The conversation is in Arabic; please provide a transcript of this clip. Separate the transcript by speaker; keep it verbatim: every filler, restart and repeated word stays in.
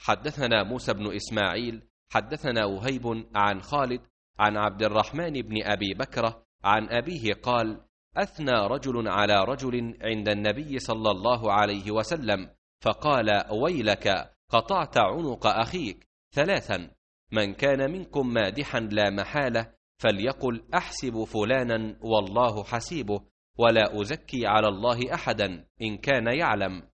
Speaker 1: حدثنا موسى بن إسماعيل حدثنا وهيب عن خالد عن عبد الرحمن بن أبي بكرة عن أبيه قال: أثنى رجل على رجل عند النبي صلى الله عليه وسلم فقال: ويلك قطعت عنق أخيك ثلاثا: من كان منكم مادحا لا محالة فليقل أحسب فلانا والله حسيبه، ولا أزكي على الله أحدا إن كان يعلم.